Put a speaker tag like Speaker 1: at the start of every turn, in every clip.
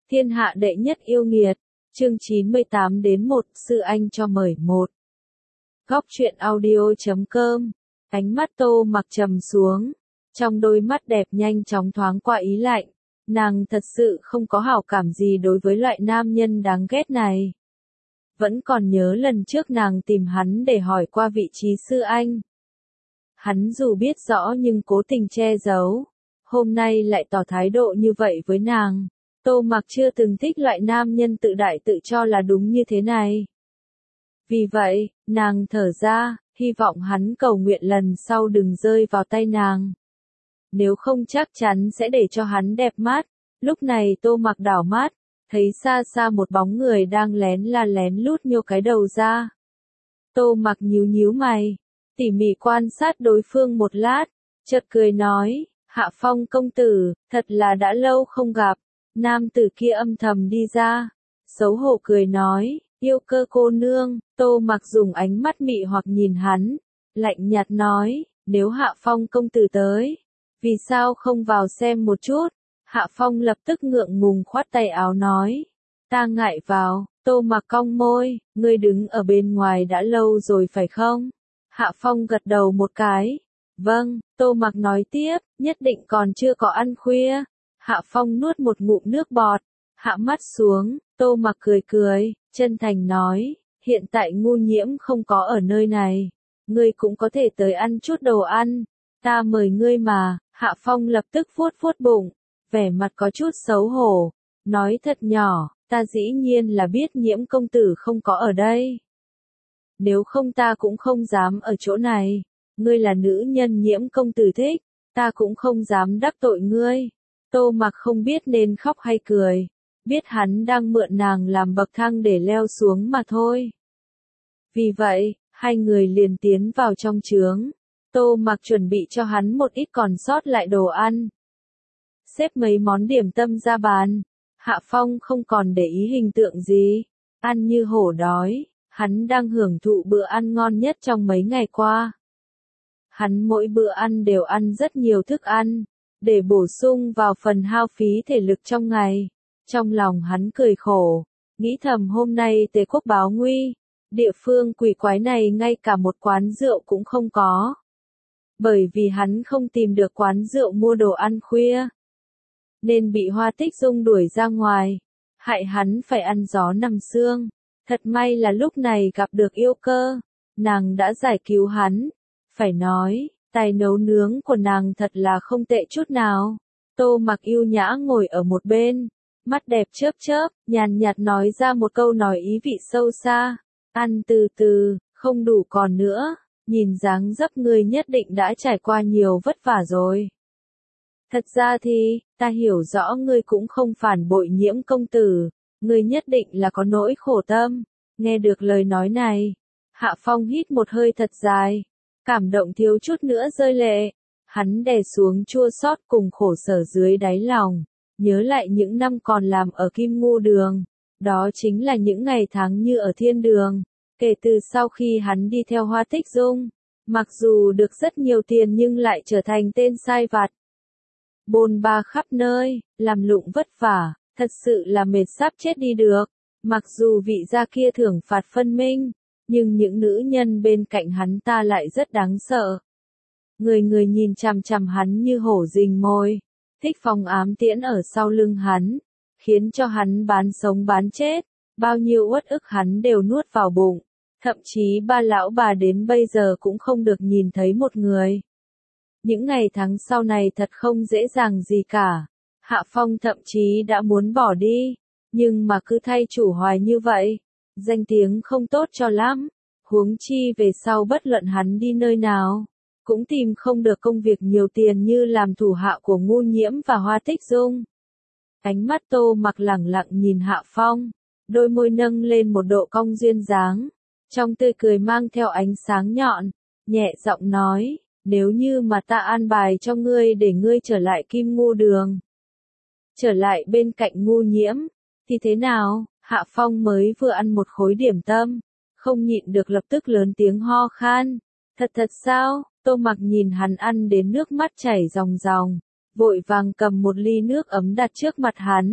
Speaker 1: Thiên hạ đệ nhất yêu nghiệt, chương 98-1, sư anh cho mời một. Góc truyện audio.com, ánh mắt Tô Mặc trầm xuống, trong đôi mắt đẹp nhanh chóng thoáng qua ý lạnh, nàng thật sự không có hảo cảm gì đối với loại nam nhân đáng ghét này. Vẫn còn nhớ lần trước nàng tìm hắn để hỏi qua vị trí sư anh. Hắn dù biết rõ nhưng cố tình che giấu, hôm nay lại tỏ thái độ như vậy với nàng. Tô Mặc chưa từng thích loại nam nhân tự đại tự cho là đúng như thế này. Vì vậy, nàng thở ra, hy vọng hắn cầu nguyện lần sau đừng rơi vào tay nàng. Nếu không chắc chắn sẽ để cho hắn đẹp mắt. Lúc này Tô Mặc đảo mắt, thấy xa xa một bóng người đang lén lút nhô cái đầu ra. Tô Mặc nhíu nhíu mày, tỉ mỉ quan sát đối phương một lát, chợt cười nói, Hạ Phong công tử, thật là đã lâu không gặp. Nam tử kia âm thầm đi ra, xấu hổ cười nói, yêu cơ cô nương. Tô Mặc dùng ánh mắt mị hoặc nhìn hắn, lạnh nhạt nói, nếu Hạ Phong công tử tới, vì sao không vào xem một chút? Hạ Phong lập tức ngượng ngùng khoát tay áo nói, ta ngại vào. Tô Mặc cong môi, ngươi đứng ở bên ngoài đã lâu rồi phải không? Hạ Phong gật đầu một cái, vâng. Tô Mặc nói tiếp, nhất định còn chưa có ăn khuya. Hạ Phong nuốt một ngụm nước bọt, hạ mắt xuống, Tô Mặc cười cười, chân thành nói, hiện tại Ngu Nhiễm không có ở nơi này, ngươi cũng có thể tới ăn chút đồ ăn, ta mời ngươi mà. Hạ Phong lập tức vuốt vuốt bụng, vẻ mặt có chút xấu hổ, nói thật nhỏ, ta dĩ nhiên là biết Nhiễm công tử không có ở đây. Nếu không ta cũng không dám ở chỗ này, ngươi là nữ nhân Nhiễm công tử thích, ta cũng không dám đắc tội ngươi. Tô Mặc không biết nên khóc hay cười, biết hắn đang mượn nàng làm bậc thang để leo xuống mà thôi. Vì vậy, hai người liền tiến vào trong trướng. Tô Mặc chuẩn bị cho hắn một ít còn sót lại đồ ăn. Xếp mấy món điểm tâm ra bàn. Hạ Phong không còn để ý hình tượng gì, ăn như hổ đói, hắn đang hưởng thụ bữa ăn ngon nhất trong mấy ngày qua. Hắn mỗi bữa ăn đều ăn rất nhiều thức ăn, để bổ sung vào phần hao phí thể lực trong ngày. Trong lòng hắn cười khổ, nghĩ thầm hôm nay Tề quốc báo nguy, địa phương quỷ quái này ngay cả một quán rượu cũng không có. Bởi vì hắn không tìm được quán rượu mua đồ ăn khuya, nên bị Hoa Tích Dung đuổi ra ngoài, hại hắn phải ăn gió nằm sương. Thật may là lúc này gặp được Yêu Cơ, nàng đã giải cứu hắn. Phải nói, tài nấu nướng của nàng thật là không tệ chút nào. Tô Mặc yêu nhã ngồi ở một bên, mắt đẹp chớp chớp, nhàn nhạt nói ra một câu nói ý vị sâu xa, ăn từ từ, không đủ còn nữa, nhìn dáng dấp ngươi nhất định đã trải qua nhiều vất vả rồi. Thật ra thì, ta hiểu rõ ngươi cũng không phản bội Nhiễm công tử, ngươi nhất định là có nỗi khổ tâm. Nghe được lời nói này, Hạ Phong hít một hơi thật dài, cảm động thiếu chút nữa rơi lệ. Hắn đè xuống chua xót cùng khổ sở dưới đáy lòng, nhớ lại những năm còn làm ở Kim Ngưu Đường, đó chính là những ngày tháng như ở thiên đường. Kể từ sau khi hắn đi theo Hoa Tích Dung, mặc dù được rất nhiều tiền nhưng lại trở thành tên sai vặt, bôn ba khắp nơi, làm lụng vất vả, thật sự là mệt sắp chết đi được. Mặc dù vị gia kia thưởng phạt phân minh, nhưng những nữ nhân bên cạnh hắn ta lại rất đáng sợ. Người người nhìn chằm chằm hắn như hổ rình mồi, thích phòng ám tiễn ở sau lưng hắn, khiến cho hắn bán sống bán chết, bao nhiêu uất ức hắn đều nuốt vào bụng. Thậm chí ba lão bà đến bây giờ cũng không được nhìn thấy một người. Những ngày tháng sau này thật không dễ dàng gì cả. Hạ Phong thậm chí đã muốn bỏ đi, nhưng mà cứ thay chủ hoài như vậy, danh tiếng không tốt cho lắm. Huống chi về sau bất luận hắn đi nơi nào, cũng tìm không được công việc nhiều tiền như làm thủ hạ của Ngu Nhiễm và Hoa Tích Dung. Ánh mắt Tô Mặc lẳng lặng nhìn Hạ Phong, đôi môi nâng lên một độ cong duyên dáng, trong tươi cười mang theo ánh sáng nhọn, nhẹ giọng nói, nếu như mà ta an bài cho ngươi để ngươi trở lại Kim Ngưu Đường, trở lại bên cạnh Ngu Nhiễm, thì thế nào? Hạ Phong mới vừa ăn một khối điểm tâm, không nhịn được lập tức lớn tiếng ho khan. Thật sao? Tô Mặc nhìn hắn ăn đến nước mắt chảy ròng ròng, vội vàng cầm một ly nước ấm đặt trước mặt hắn,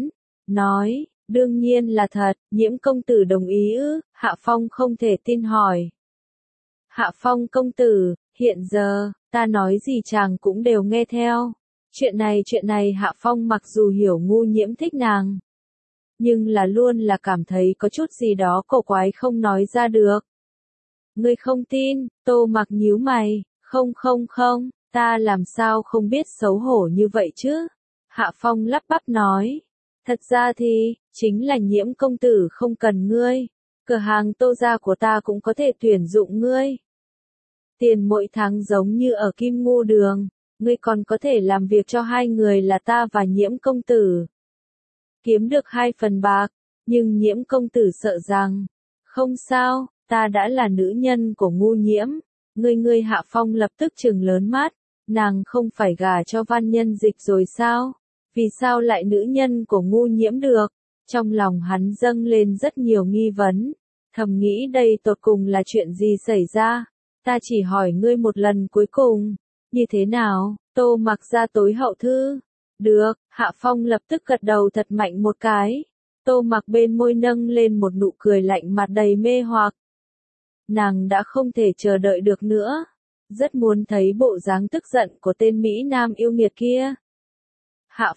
Speaker 1: nói, đương nhiên là thật, Nhiễm công tử đồng ý ư? Hạ Phong không thể tin hỏi. Hạ Phong công tử, hiện giờ, ta nói gì chàng cũng đều nghe theo. Chuyện này Hạ Phong mặc dù hiểu Ngu Nhiễm thích nàng, nhưng là luôn là cảm thấy có chút gì đó cổ quái không nói ra được. Ngươi không tin, Tô Mặc nhíu mày, không, ta làm sao không biết xấu hổ như vậy chứ? Hạ Phong lắp bắp nói, thật ra thì, chính là Nhiễm công tử không cần ngươi, cửa hàng Tô gia của ta cũng có thể tuyển dụng ngươi. Tiền mỗi tháng giống như ở Kim Ngưu Đường, ngươi còn có thể làm việc cho hai người là ta và Nhiễm công tử. Kiếm được 2 phần bạc, nhưng Nhiễm công tử sợ rằng, không sao, ta đã là nữ nhân của Ngu Nhiễm. Ngươi Hạ Phong lập tức trừng lớn mắt, nàng không phải gả cho Văn Nhân Dịch rồi sao? Vì sao lại nữ nhân của Ngu Nhiễm được? Trong lòng hắn dâng lên rất nhiều nghi vấn, thầm nghĩ đây tột cùng là chuyện gì xảy ra? Ta chỉ hỏi ngươi một lần cuối cùng, như thế nào? Tô Mặc ra tối hậu thư. Được, Hạ Phong lập tức gật đầu thật mạnh một cái. Tô Mặc bên môi nâng lên một nụ cười lạnh mặt đầy mê hoặc. Nàng đã không thể chờ đợi được nữa, rất muốn thấy bộ dáng tức giận của tên Mỹ Nam yêu nghiệt kia. Hạ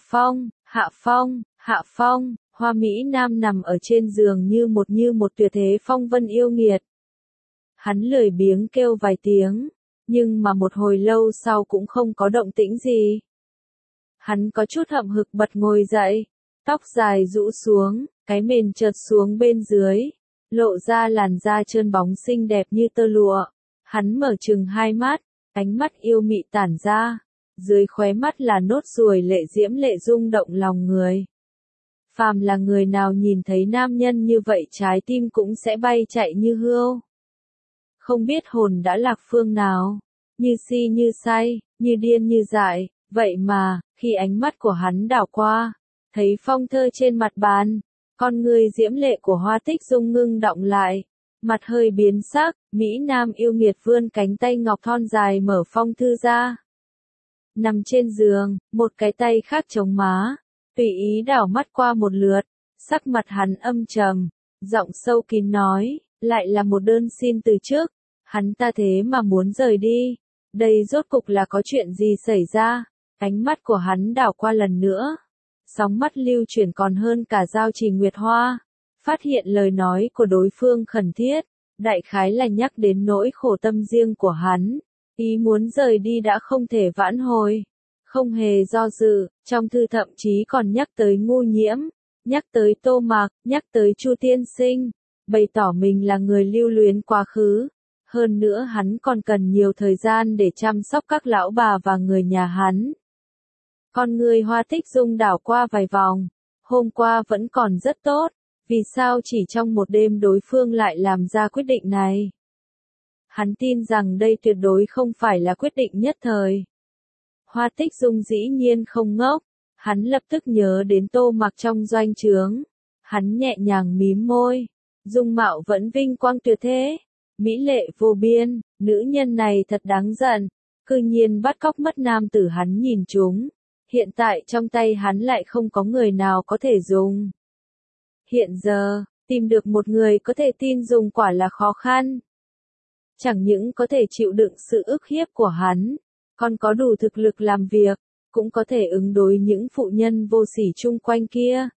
Speaker 1: Phong, Hoa Mỹ Nam nằm ở trên giường như một tuyệt thế phong vân yêu nghiệt. Hắn lười biếng kêu vài tiếng, nhưng mà một hồi lâu sau cũng không có động tĩnh gì. Hắn có chút hậm hực bật ngồi dậy, tóc dài rũ xuống, cái mền trượt xuống bên dưới, lộ ra làn da trơn bóng xinh đẹp như tơ lụa. Hắn mở trừng hai mắt, ánh mắt yêu mị tản ra, dưới khóe mắt là nốt ruồi lệ diễm lệ rung động lòng người. Phàm là người nào nhìn thấy nam nhân như vậy trái tim cũng sẽ bay chạy như hươu. Không biết hồn đã lạc phương nào, như si như say, như điên như dại, vậy mà, khi ánh mắt của hắn đảo qua, thấy phong thơ trên mặt bàn, con người diễm lệ của Hoa Tích Dung ngưng động lại, mặt hơi biến sắc, Mỹ Nam yêu nghiệt vươn cánh tay ngọc thon dài mở phong thư ra. Nằm trên giường, một cái tay khác chống má, tùy ý đảo mắt qua một lượt, sắc mặt hắn âm trầm, giọng sâu kín nói, lại là một đơn xin từ trước, hắn ta thế mà muốn rời đi, đây rốt cục là có chuyện gì xảy ra, ánh mắt của hắn đảo qua lần nữa, sóng mắt lưu chuyển còn hơn cả Giao Trì Nguyệt Hoa, phát hiện lời nói của đối phương khẩn thiết, đại khái là nhắc đến nỗi khổ tâm riêng của hắn, ý muốn rời đi đã không thể vãn hồi. Không hề do dự, trong thư thậm chí còn nhắc tới Ngu Nhiễm, nhắc tới Tô Mặc, nhắc tới Chu Tiên Sinh, bày tỏ mình là người lưu luyến quá khứ. Hơn nữa hắn còn cần nhiều thời gian để chăm sóc các lão bà và người nhà hắn. Con người Hoa Tích Dung đảo qua vài vòng, hôm qua vẫn còn rất tốt, vì sao chỉ trong một đêm đối phương lại làm ra quyết định này? Hắn tin rằng đây tuyệt đối không phải là quyết định nhất thời. Hoa Tích Dung dĩ nhiên không ngốc, hắn lập tức nhớ đến Tô Mặc trong doanh trướng. Hắn nhẹ nhàng mím môi, dung mạo vẫn vinh quang tuyệt thế, mỹ lệ vô biên, nữ nhân này thật đáng giận, cư nhiên bắt cóc mất nam tử hắn nhìn chúng. Hiện tại trong tay hắn lại không có người nào có thể dùng. Hiện giờ, tìm được một người có thể tin dùng quả là khó khăn. Chẳng những có thể chịu đựng sự ức hiếp của hắn, còn có đủ thực lực làm việc, cũng có thể ứng đối những phụ nhân vô sỉ chung quanh kia.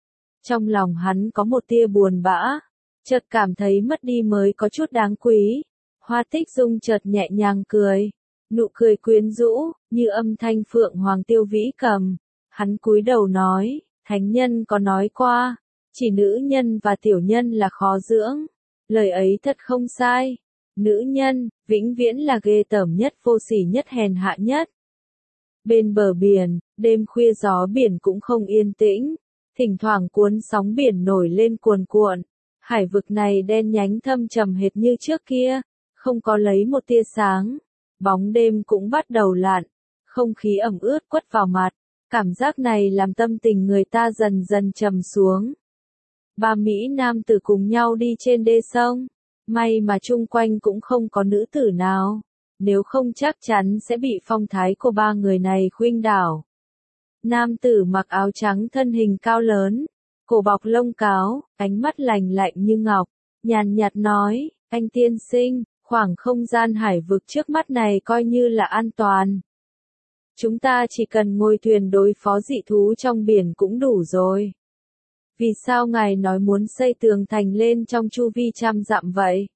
Speaker 1: Trong lòng hắn có một tia buồn bã, chợt cảm thấy mất đi mới có chút đáng quý. Hoa Tích Dung chợt nhẹ nhàng cười, nụ cười quyến rũ, như âm thanh phượng hoàng tiêu vĩ cầm. Hắn cúi đầu nói, thánh nhân có nói qua, chỉ nữ nhân và tiểu nhân là khó dưỡng. Lời ấy thật không sai. Nữ nhân, vĩnh viễn là ghê tởm nhất, vô sỉ nhất, hèn hạ nhất. Bên bờ biển, đêm khuya gió biển cũng không yên tĩnh, thỉnh thoảng cuốn sóng biển nổi lên cuồn cuộn. Hải vực này đen nhánh thâm trầm hệt như trước kia, không có lấy một tia sáng. Bóng đêm cũng bắt đầu lặn, không khí ẩm ướt quất vào mặt, cảm giác này làm tâm tình người ta dần dần trầm xuống. Ba Mỹ Nam tử cùng nhau đi trên đê sông, may mà chung quanh cũng không có nữ tử nào, nếu không chắc chắn sẽ bị phong thái của ba người này khuynh đảo. Nam tử mặc áo trắng thân hình cao lớn, cổ bọc lông cáo, ánh mắt lành lạnh như ngọc, nhàn nhạt nói, anh tiên sinh, khoảng không gian hải vực trước mắt này coi như là an toàn. Chúng ta chỉ cần ngồi thuyền đối phó dị thú trong biển cũng đủ rồi. Vì sao ngài nói muốn xây tường thành lên trong chu vi 100 dặm vậy?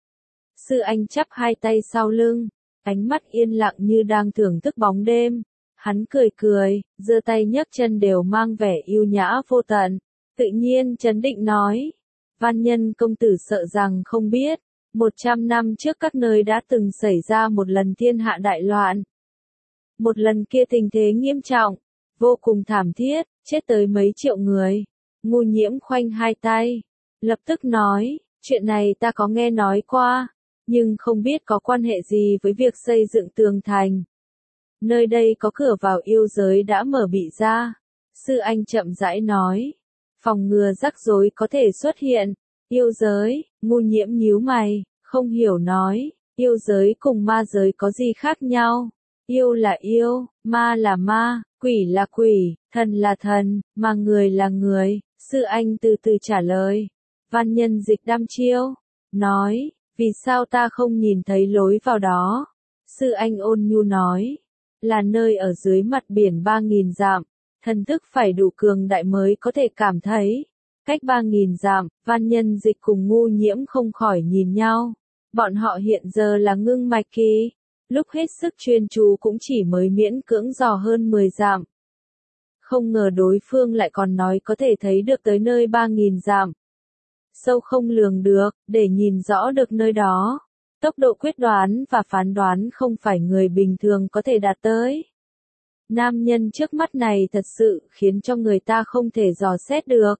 Speaker 1: Sư Anh chắp hai tay sau lưng, ánh mắt yên lặng như đang thưởng thức bóng đêm. Hắn cười cười, giơ tay nhấc chân đều mang vẻ yêu nhã vô tận, tự nhiên trấn định nói. Văn Nhân công tử sợ rằng không biết, 100 năm trước các nơi đã từng xảy ra một lần thiên hạ đại loạn. Một lần kia tình thế nghiêm trọng, vô cùng thảm thiết, chết tới mấy triệu người. Ngu Nhiễm khoanh hai tay, lập tức nói, chuyện này ta có nghe nói qua, nhưng không biết có quan hệ gì với việc xây dựng tường thành. Nơi đây có cửa vào yêu giới đã mở bị ra. Sư Anh chậm rãi nói, phòng ngừa rắc rối có thể xuất hiện. Yêu giới, Ngu Nhiễm nhíu mày, không hiểu nói, yêu giới cùng ma giới có gì khác nhau? Yêu là yêu, ma là ma, quỷ là quỷ, thần là thần, mà người là người. Sư Anh từ từ trả lời. Văn Nhân Dịch đăm chiêu, nói, vì sao ta không nhìn thấy lối vào đó? Sư Anh ôn nhu nói, là nơi ở dưới mặt biển 3.000 dặm, thần thức phải đủ cường đại mới có thể cảm thấy. Cách 3.000 dặm, Văn Nhân Dịch cùng Ngu Nhiễm không khỏi nhìn nhau. Bọn họ hiện giờ là ngưng mạch kỳ, lúc hết sức chuyên chú cũng chỉ mới miễn cưỡng dò hơn 10 dặm. Không ngờ đối phương lại còn nói có thể thấy được tới nơi 3.000 dặm. Sâu không lường được, để nhìn rõ được nơi đó. Tốc độ quyết đoán và phán đoán không phải người bình thường có thể đạt tới. Nam nhân trước mắt này thật sự khiến cho người ta không thể dò xét được.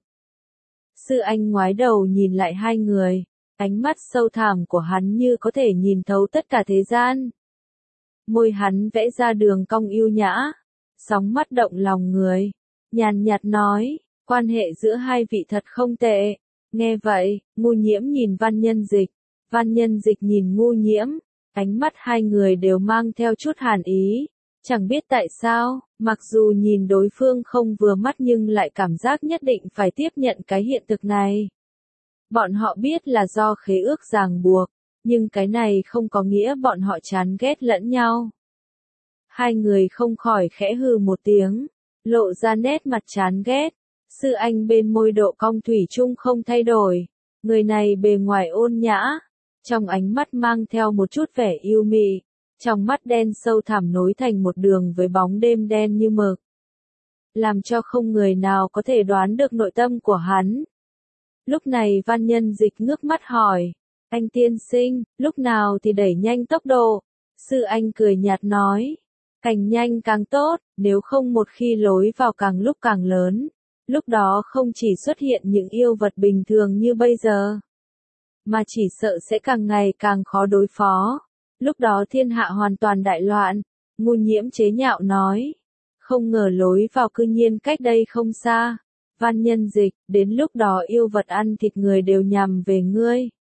Speaker 1: Sư Anh ngoái đầu nhìn lại hai người, ánh mắt sâu thẳm của hắn như có thể nhìn thấu tất cả thế gian. Môi hắn vẽ ra đường cong yêu nhã, sóng mắt động lòng người, nhàn nhạt nói, quan hệ giữa hai vị thật không tệ. Nghe vậy, Ngu Nhiễm nhìn Văn Nhân Dịch, Văn Nhân Dịch nhìn Ngu Nhiễm, ánh mắt hai người đều mang theo chút hàn ý. Chẳng biết tại sao, mặc dù nhìn đối phương không vừa mắt nhưng lại cảm giác nhất định phải tiếp nhận cái hiện thực này. Bọn họ biết là do khế ước ràng buộc, nhưng cái này không có nghĩa bọn họ chán ghét lẫn nhau. Hai người không khỏi khẽ hừ một tiếng, lộ ra nét mặt chán ghét. Sư Anh bên môi độ cong thủy chung không thay đổi, người này bề ngoài ôn nhã, trong ánh mắt mang theo một chút vẻ yêu mị, trong mắt đen sâu thẳm nối thành một đường với bóng đêm đen như mực, làm cho không người nào có thể đoán được nội tâm của hắn. Lúc này Văn Nhân Dịch ngước mắt hỏi, anh tiên sinh, lúc nào thì đẩy nhanh tốc độ? Sư Anh cười nhạt nói, càng nhanh càng tốt, nếu không một khi lối vào càng lúc càng lớn. Lúc đó không chỉ xuất hiện những yêu vật bình thường như bây giờ, mà chỉ sợ sẽ càng ngày càng khó đối phó. Lúc đó thiên hạ hoàn toàn đại loạn. Ngu Nhiễm chế nhạo nói, không ngờ lối vào cư nhiên cách đây không xa. Văn Nhân Dịch, đến lúc đó yêu vật ăn thịt người đều nhằm về ngươi.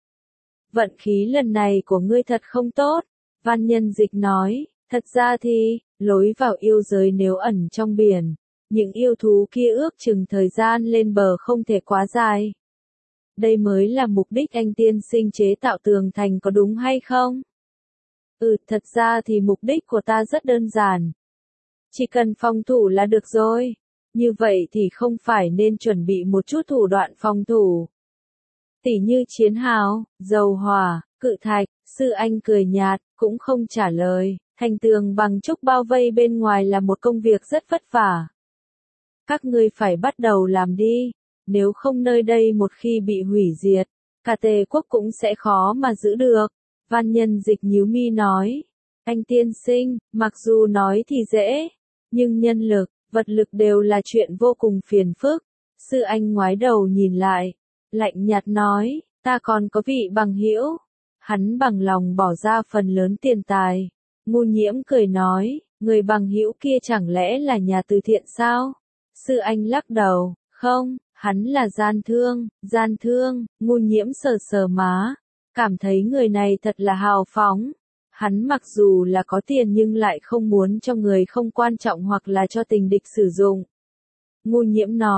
Speaker 1: Vận khí lần này của ngươi thật không tốt. Văn Nhân Dịch nói, thật ra thì, lối vào yêu giới nếu ẩn trong biển, những yêu thú kia ước chừng thời gian lên bờ không thể quá dài. Đây mới là mục đích anh tiên sinh chế tạo tường thành có đúng hay không? Thật ra thì mục đích của ta rất đơn giản. Chỉ cần phòng thủ là được rồi. Như vậy thì không phải nên chuẩn bị một chút thủ đoạn phòng thủ. Tỉ như chiến hào, dầu hỏa, cự thạch. Sư Anh cười nhạt, cũng không trả lời. Thành tường bằng trúc bao vây bên ngoài là một công việc rất vất vả. Các ngươi phải bắt đầu làm đi, nếu không nơi đây một khi bị hủy diệt, cả Tề quốc cũng sẽ khó mà giữ được. Văn Nhân Dịch nhíu mi nói, anh tiên sinh, mặc dù nói thì dễ, nhưng nhân lực, vật lực đều là chuyện vô cùng phiền phức. Sư Anh ngoái đầu nhìn lại, lạnh nhạt nói, ta còn có vị bằng hữu, hắn bằng lòng bỏ ra phần lớn tiền tài. Ngu Nhiễm cười nói, người bằng hữu kia chẳng lẽ là nhà từ thiện sao? Sư Anh lắc đầu, không, hắn là gian thương. Ngu Nhiễm sờ sờ má, cảm thấy người này thật là hào phóng. Hắn mặc dù là có tiền nhưng lại không muốn cho người không quan trọng hoặc là cho tình địch sử dụng. Ngu Nhiễm nói,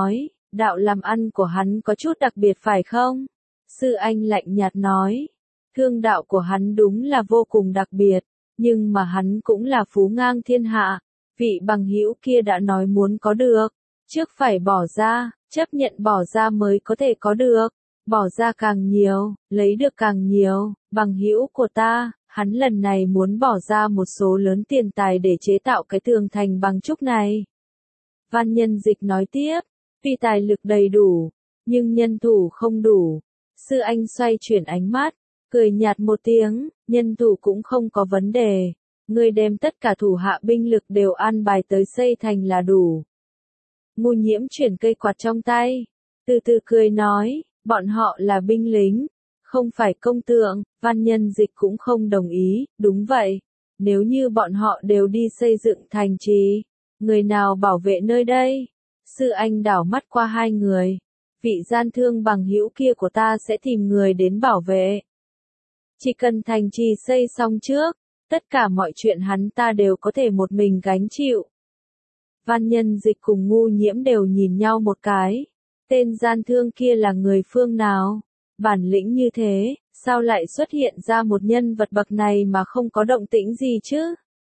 Speaker 1: Đạo làm ăn của hắn có chút đặc biệt phải không? Sư Anh lạnh nhạt nói. Thương đạo của hắn đúng là vô cùng đặc biệt, nhưng mà hắn cũng là phú ngang thiên hạ. Vị bằng hữu kia đã nói muốn có được, trước phải bỏ ra, chấp nhận bỏ ra mới có thể có được. Bỏ ra càng nhiều, lấy được càng nhiều. Bằng hữu của ta, hắn lần này muốn bỏ ra một số lớn tiền tài để chế tạo cái tường thành bằng trúc này. Văn Nhân Dịch nói tiếp, vì tài lực đầy đủ, nhưng nhân thủ không đủ. Sư Anh xoay chuyển ánh mắt, cười nhạt một tiếng, nhân thủ cũng không có vấn đề. Ngươi đem tất cả thủ hạ binh lực đều an bài tới xây thành là đủ. Ngô Nhiễm chuyển cây quạt trong tay, từ từ cười nói, bọn họ là binh lính, không phải công tượng. Văn Nhân Dịch cũng không đồng ý, đúng vậy. Nếu như bọn họ đều đi xây dựng thành trì, người nào bảo vệ nơi đây? Sư Anh đảo mắt qua hai người. Vị gian thương bằng hữu kia của ta sẽ tìm người đến bảo vệ. Chỉ cần thành trì xây xong trước, tất cả mọi chuyện hắn ta đều có thể một mình gánh chịu. Văn Nhân Dịch cùng Ngô Nhiễm đều nhìn nhau một cái. Tên gian thương kia là người phương nào? Bản lĩnh như thế, sao lại xuất hiện ra một nhân vật bậc này mà không có động tĩnh gì chứ?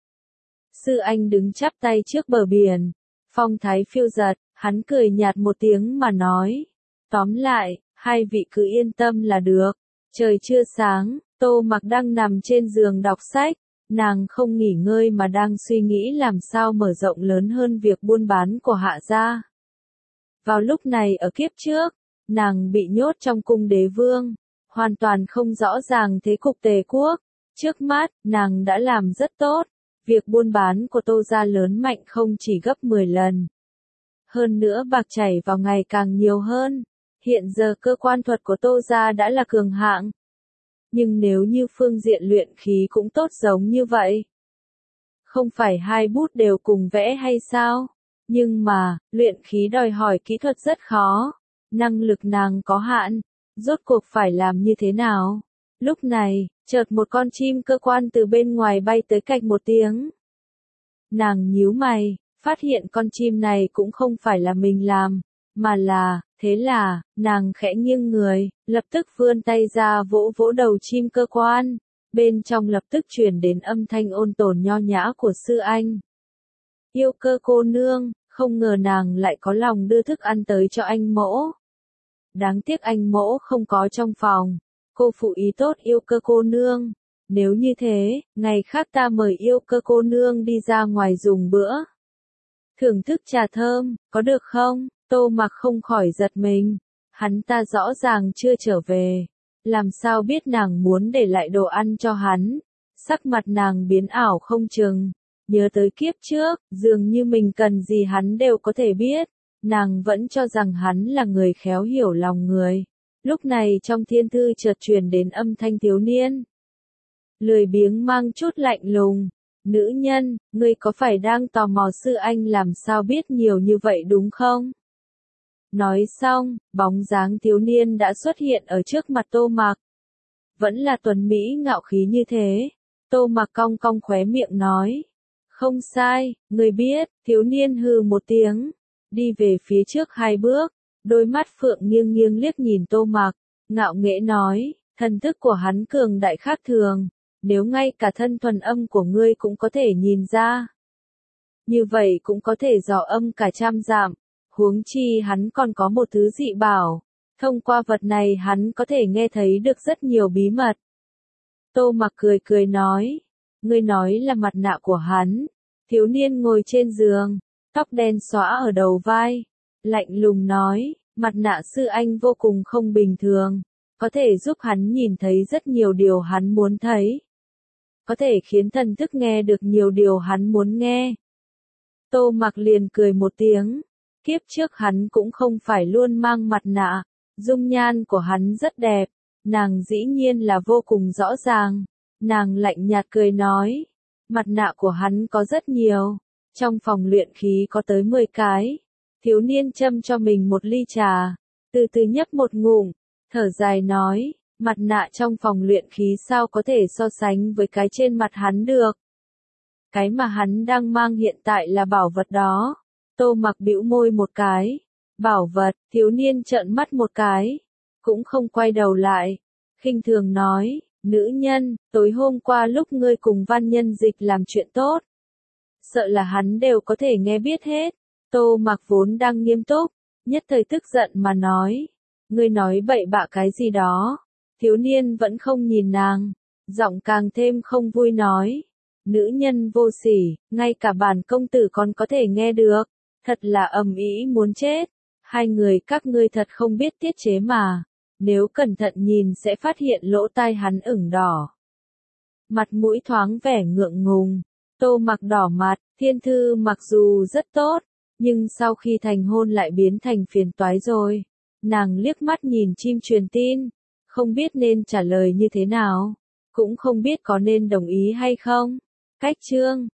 Speaker 1: Sư Anh đứng chắp tay trước bờ biển, phong thái phiêu dật, hắn cười nhạt một tiếng mà nói. Tóm lại, hai vị cứ yên tâm là được. Trời chưa sáng, Tô Mặc đang nằm trên giường đọc sách, nàng không nghỉ ngơi mà đang suy nghĩ làm sao mở rộng lớn hơn việc buôn bán của Hạ gia. Vào lúc này ở kiếp trước, nàng bị nhốt trong cung đế vương, hoàn toàn không rõ ràng thế cục Tề quốc. Trước mắt, nàng đã làm rất tốt, việc buôn bán của Tô gia lớn mạnh không chỉ gấp 10 lần. Hơn nữa bạc chảy vào ngày càng nhiều hơn, hiện giờ cơ quan thuật của Tô gia đã là cường hạng. Nhưng nếu như phương diện luyện khí cũng tốt giống như vậy, không phải hai bút đều cùng vẽ hay sao? Nhưng mà, luyện khí đòi hỏi kỹ thuật rất khó, năng lực nàng có hạn, rốt cuộc phải làm như thế nào? Lúc này, chợt một con chim cơ quan từ bên ngoài bay tới cạch một tiếng. Nàng nhíu mày, phát hiện con chim này cũng không phải là mình làm, mà là, thế là, nàng khẽ nghiêng người, lập tức vươn tay ra vỗ vỗ đầu chim cơ quan, bên trong lập tức truyền đến âm thanh ôn tồn nho nhã của sư Anh. Yêu Cơ cô nương, không ngờ nàng lại có lòng đưa thức ăn tới cho anh mỗ. Đáng tiếc anh mỗ không có trong phòng, cô phụ ý tốt Yêu Cơ cô nương. Nếu như thế, ngày khác ta mời Yêu Cơ cô nương đi ra ngoài dùng bữa. Thưởng thức trà thơm, có được không? Tô Mặc không khỏi giật mình, hắn ta rõ ràng chưa trở về, làm sao biết nàng muốn để lại đồ ăn cho hắn. Sắc mặt nàng biến ảo không chừng, nhớ tới kiếp trước, dường như mình cần gì hắn đều có thể biết, nàng vẫn cho rằng hắn là người khéo hiểu lòng người. Lúc này trong thiên thư chợt truyền đến âm thanh thiếu niên. Lười biếng mang chút lạnh lùng. Nữ nhân, ngươi có phải đang tò mò sư Anh làm sao biết nhiều như vậy đúng không? Nói xong, bóng dáng thiếu niên đã xuất hiện ở trước mặt Tô Mặc. Vẫn là tuấn mỹ ngạo khí như thế. Tô Mặc cong cong khóe miệng nói. Không sai, ngươi biết, thiếu niên hừ một tiếng. Đi về phía trước hai bước, đôi mắt phượng nghiêng nghiêng liếc nhìn Tô Mặc, ngạo nghễ nói, thần thức của hắn cường đại khác thường. Nếu ngay cả thân thuần âm của ngươi cũng có thể nhìn ra, như vậy cũng có thể dò âm cả trăm dặm, huống chi hắn còn có một thứ dị bảo, thông qua vật này hắn có thể nghe thấy được rất nhiều bí mật. Tô Mặc cười cười nói, ngươi nói là mặt nạ của hắn. Thiếu niên ngồi trên giường, tóc đen xõa ở đầu vai, lạnh lùng nói, mặt nạ sư Anh vô cùng không bình thường, có thể giúp hắn nhìn thấy rất nhiều điều hắn muốn thấy. Có thể khiến thần thức nghe được nhiều điều hắn muốn nghe. Tô Mặc liền cười một tiếng. Kiếp trước hắn cũng không phải luôn mang mặt nạ. Dung nhan của hắn rất đẹp. Nàng dĩ nhiên là vô cùng rõ ràng. Nàng lạnh nhạt cười nói. Mặt nạ của hắn có rất nhiều. Trong phòng luyện khí có tới 10 cái. Thiếu niên châm cho mình một ly trà. Từ từ nhấp một ngụm. Thở dài nói. Mặt nạ trong phòng luyện khí sao có thể so sánh với cái trên mặt hắn được. Cái mà hắn đang mang hiện tại là bảo vật đó. Tô Mặc bĩu môi một cái. Bảo vật, thiếu niên trợn mắt một cái, cũng không quay đầu lại, khinh thường nói, nữ nhân, tối hôm qua lúc ngươi cùng Văn Nhân Dịch làm chuyện tốt, sợ là hắn đều có thể nghe biết hết. Tô Mặc vốn đang nghiêm túc, nhất thời tức giận mà nói, ngươi nói bậy bạ cái gì đó. Thiếu niên vẫn không nhìn nàng, giọng càng thêm không vui nói, nữ nhân vô sỉ, ngay cả bản công tử còn có thể nghe được, thật là ầm ĩ muốn chết. Hai người các ngươi thật không biết tiết chế mà, nếu cẩn thận nhìn sẽ phát hiện lỗ tai hắn ửng đỏ. Mặt mũi thoáng vẻ ngượng ngùng, Tô Mặc đỏ mặt, thiên thư mặc dù rất tốt, nhưng sau khi thành hôn lại biến thành phiền toái rồi. Nàng liếc mắt nhìn chim truyền tin, không biết nên trả lời như thế nào, cũng không biết có nên đồng ý hay không. Cách chương